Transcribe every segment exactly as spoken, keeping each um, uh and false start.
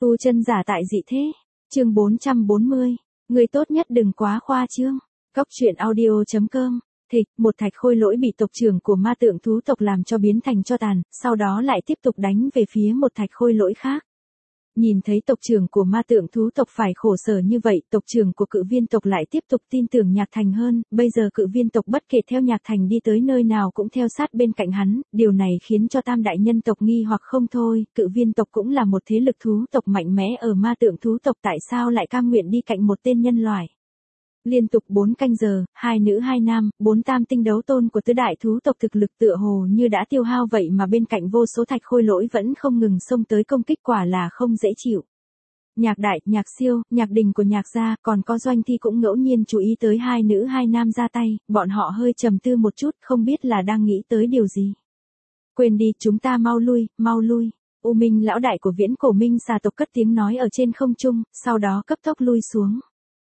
Tu chân giả tại dị thế. Chương bốn trăm bốn mươi. Người tốt nhất đừng quá khoa trương. Cốc truyện audio chấm com. Thịch, một thạch khôi lỗi bị tộc trưởng của ma tượng thú tộc làm cho biến thành tro tàn, sau đó lại tiếp tục đánh về phía một thạch khôi lỗi khác. Nhìn thấy tộc trưởng của ma tượng thú tộc phải khổ sở như vậy, tộc trưởng của cự viên tộc lại tiếp tục tin tưởng Nhạc Thành hơn, bây giờ cự viên tộc bất kể theo Nhạc Thành đi tới nơi nào cũng theo sát bên cạnh hắn, điều này khiến cho tam đại nhân tộc nghi hoặc không thôi, cự viên tộc cũng là một thế lực thú tộc mạnh mẽ ở ma tượng thú tộc, tại sao lại cam nguyện đi cạnh một tên nhân loại. Liên tục bốn canh giờ, hai nữ hai nam, bốn tam tinh đấu tôn của tứ đại thú tộc thực lực tựa hồ như đã tiêu hao vậy mà bên cạnh vô số thạch khôi lỗi vẫn không ngừng xông tới công kích, quả là không dễ chịu. Nhạc Đại, Nhạc Siêu, Nhạc Đình của Nhạc gia, còn có Doanh Thi cũng ngẫu nhiên chú ý tới hai nữ hai nam ra tay, bọn họ hơi trầm tư một chút, không biết là đang nghĩ tới điều gì. Quên đi, chúng ta mau lui, mau lui. U Minh lão đại của Viễn Cổ Minh xà tộc cất tiếng nói ở trên không trung, sau đó cấp tốc lui xuống.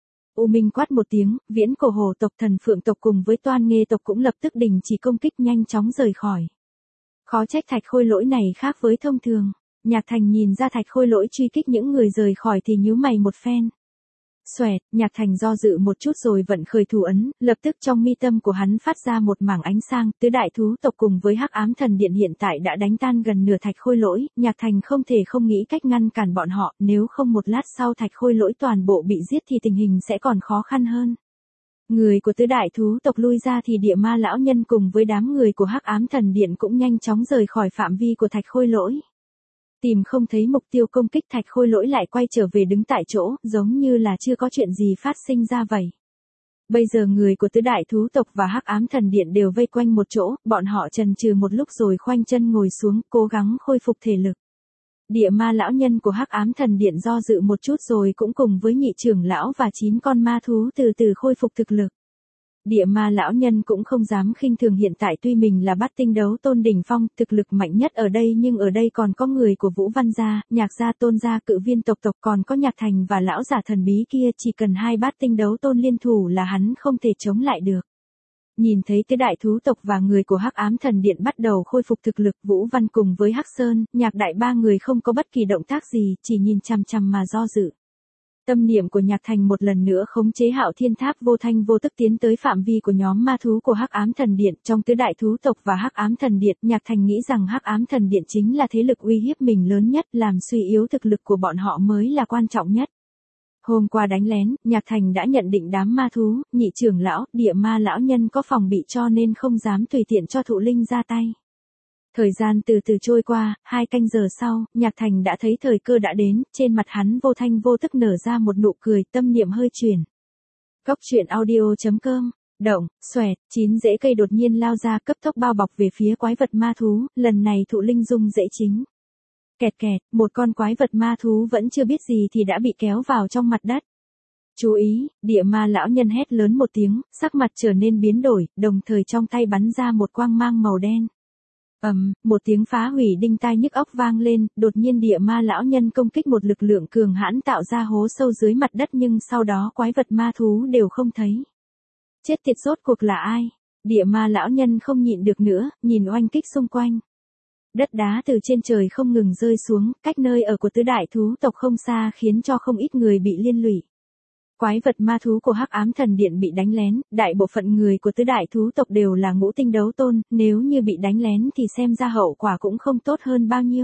U Minh quát một tiếng, Viễn Cổ Hổ tộc, Thần Phượng tộc cùng với Toan Nghê tộc cũng lập tức đình chỉ công kích, nhanh chóng rời khỏi. Khó trách thạch khôi lỗi này khác với thông thường. Nhạc Thành nhìn ra thạch khôi lỗi truy kích những người rời khỏi thì nhíu mày một phen. Xoẹt, Nhạc Thành do dự một chút rồi vận khởi thủ ấn, lập tức trong mi tâm của hắn phát ra một mảng ánh sáng, tứ đại thú tộc cùng với Hắc Ám Thần Điện hiện tại đã đánh tan gần nửa thạch khôi lỗi, Nhạc Thành không thể không nghĩ cách ngăn cản bọn họ, nếu không một lát sau thạch khôi lỗi toàn bộ bị giết thì tình hình sẽ còn khó khăn hơn. Người của tứ đại thú tộc lui ra thì Địa Ma lão nhân cùng với đám người của Hắc Ám Thần Điện cũng nhanh chóng rời khỏi phạm vi của thạch khôi lỗi. Tìm không thấy mục tiêu công kích, thạch khôi lỗi lại quay trở về đứng tại chỗ, giống như là chưa có chuyện gì phát sinh ra vậy. Bây giờ người của tứ đại thú tộc và Hắc Ám Thần Điện đều vây quanh một chỗ, bọn họ chần chừ một lúc rồi khoanh chân ngồi xuống, cố gắng khôi phục thể lực. Địa Ma lão nhân của Hắc Ám Thần Điện do dự một chút rồi cũng cùng với nhị trưởng lão và chín con ma thú từ từ khôi phục thực lực. Địa Ma lão nhân cũng không dám khinh thường, hiện tại tuy mình là bát tinh đấu tôn đỉnh phong, thực lực mạnh nhất ở đây, nhưng ở đây còn có người của Vũ Văn gia, Nhạc gia, Tôn gia, cự viên tộc tộc, còn có Nhạc Thành và lão giả thần bí kia, chỉ cần hai bát tinh đấu tôn liên thủ là hắn không thể chống lại được. Nhìn thấy tứ đại thú tộc và người của Hắc Ám Thần Điện bắt đầu khôi phục thực lực, Vũ Văn cùng với Hắc Sơn, Nhạc Đại ba người không có bất kỳ động tác gì, chỉ nhìn chằm chằm mà do dự. Tâm niệm của Nhạc Thành một lần nữa khống chế Hạo Thiên Tháp vô thanh vô tức tiến tới phạm vi của nhóm ma thú của Hắc Ám Thần Điện, trong tứ đại thú tộc và Hắc Ám Thần Điện, Nhạc Thành nghĩ rằng Hắc Ám Thần Điện chính là thế lực uy hiếp mình lớn nhất, làm suy yếu thực lực của bọn họ mới là quan trọng nhất. Hôm qua đánh lén, Nhạc Thành đã nhận định đám ma thú, nhị trưởng lão, Địa Ma lão nhân có phòng bị cho nên không dám tùy tiện cho Thụ Linh ra tay. Thời gian từ từ trôi qua, hai canh giờ sau, Nhạc Thành đã thấy thời cơ đã đến, trên mặt hắn vô thanh vô tức nở ra một nụ cười, tâm niệm hơi chuyển. Cốc truyện audio chấm com. Động, xoẹt, chín rễ cây đột nhiên lao ra, cấp tốc bao bọc về phía quái vật ma thú, lần này Thụ Linh dung rễ chính. Kẹt kẹt, một con quái vật ma thú vẫn chưa biết gì thì đã bị kéo vào trong mặt đất. Chú ý, Địa Ma lão nhân hét lớn một tiếng, sắc mặt trở nên biến đổi, đồng thời trong tay bắn ra một quang mang màu đen. Ầm, um, một tiếng phá hủy đinh tai nhức óc vang lên, đột nhiên Địa Ma lão nhân công kích một lực lượng cường hãn tạo ra hố sâu dưới mặt đất, nhưng sau đó quái vật ma thú đều không thấy. Chết tiệt, rốt cuộc là ai? Địa Ma lão nhân không nhịn được nữa, nhìn oanh kích xung quanh. Đất đá từ trên trời không ngừng rơi xuống, cách nơi ở của tứ đại thú tộc không xa, khiến cho không ít người bị liên lụy. Quái vật ma thú của Hắc Ám Thần Điện bị đánh lén, đại bộ phận người của tứ đại thú tộc đều là ngũ tinh đấu tôn, nếu như bị đánh lén thì xem ra hậu quả cũng không tốt hơn bao nhiêu.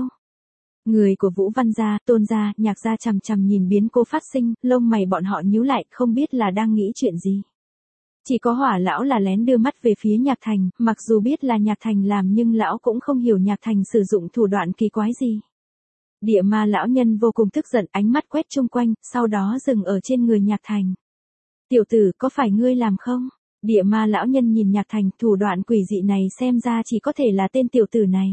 Người của Vũ Văn gia, Tôn gia, Nhạc gia chằm chằm nhìn biến cố phát sinh, lông mày bọn họ nhíu lại, không biết là đang nghĩ chuyện gì. Chỉ có Hỏa lão là lén đưa mắt về phía Nhạc Thành, mặc dù biết là Nhạc Thành làm nhưng lão cũng không hiểu Nhạc Thành sử dụng thủ đoạn kỳ quái gì. Địa Ma lão nhân vô cùng tức giận, ánh mắt quét chung quanh, sau đó dừng ở trên người Nhạc Thành. Tiểu tử, có phải ngươi làm không? Địa Ma lão nhân nhìn Nhạc Thành, thủ đoạn quỷ dị này xem ra chỉ có thể là tên tiểu tử này.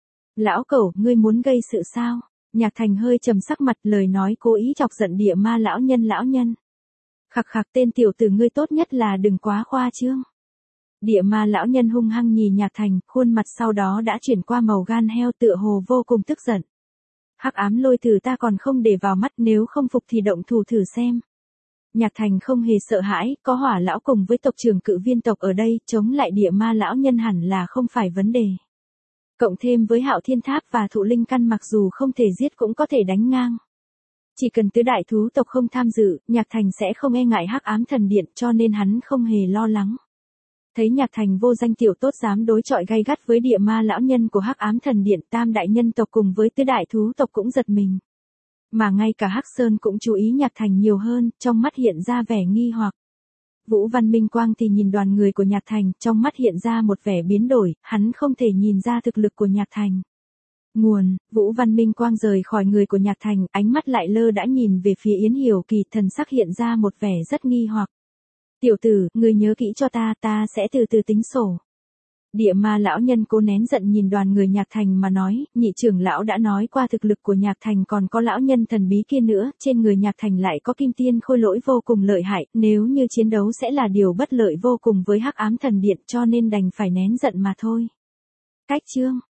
Lão cẩu, ngươi muốn gây sự sao? Nhạc Thành hơi trầm sắc mặt, lời nói cố ý chọc giận Địa Ma lão nhân lão nhân. Khặc khặc, tên tiểu tử, ngươi tốt nhất là đừng quá khoa trương. Địa Ma lão nhân hung hăng nhìn Nhạc Thành, khuôn mặt sau đó đã chuyển qua màu gan heo, tựa hồ vô cùng tức giận. Hắc ám lôi tử ta còn không để vào mắt, nếu không phục thì động thủ thử xem. Nhạc Thành không hề sợ hãi, có Hỏa lão cùng với tộc trưởng cự viên tộc ở đây, chống lại Địa Ma lão nhân hẳn là không phải vấn đề. Cộng thêm với Hạo Thiên Tháp và Thụ Linh căn, mặc dù không thể giết cũng có thể đánh ngang. Chỉ cần tứ đại thú tộc không tham dự, Nhạc Thành sẽ không e ngại Hắc Ám Thần Điện, cho nên hắn không hề lo lắng. Thấy Nhạc Thành vô danh tiểu tốt dám đối chọi gay gắt với địa ma lão nhân của Hắc Ám Thần Điện, tam đại nhân tộc cùng với tứ đại thú tộc cũng giật mình. Mà ngay cả Hắc Sơn cũng chú ý Nhạc Thành nhiều hơn, trong mắt hiện ra vẻ nghi hoặc. Vũ Văn Minh Quang thì nhìn đoàn người của Nhạc Thành, trong mắt hiện ra một vẻ biến đổi, hắn không thể nhìn ra thực lực của Nhạc Thành. Nguồn, Vũ Văn Minh Quang rời khỏi người của Nhạc Thành, ánh mắt lại lơ đã nhìn về phía Yến Hiểu Kỳ, thần sắc hiện ra một vẻ rất nghi hoặc. Tiểu tử, ngươi nhớ kỹ cho ta, ta sẽ từ từ tính sổ. Địa ma lão nhân cố nén giận nhìn đoàn người Nhạc Thành mà nói, nhị trưởng lão đã nói qua thực lực của Nhạc Thành, còn có lão nhân thần bí kia nữa, trên người Nhạc Thành lại có kim tiên khôi lỗi vô cùng lợi hại, nếu như chiến đấu sẽ là điều bất lợi vô cùng với Hắc Ám Thần Điện, cho nên đành phải nén giận mà thôi. Cách chương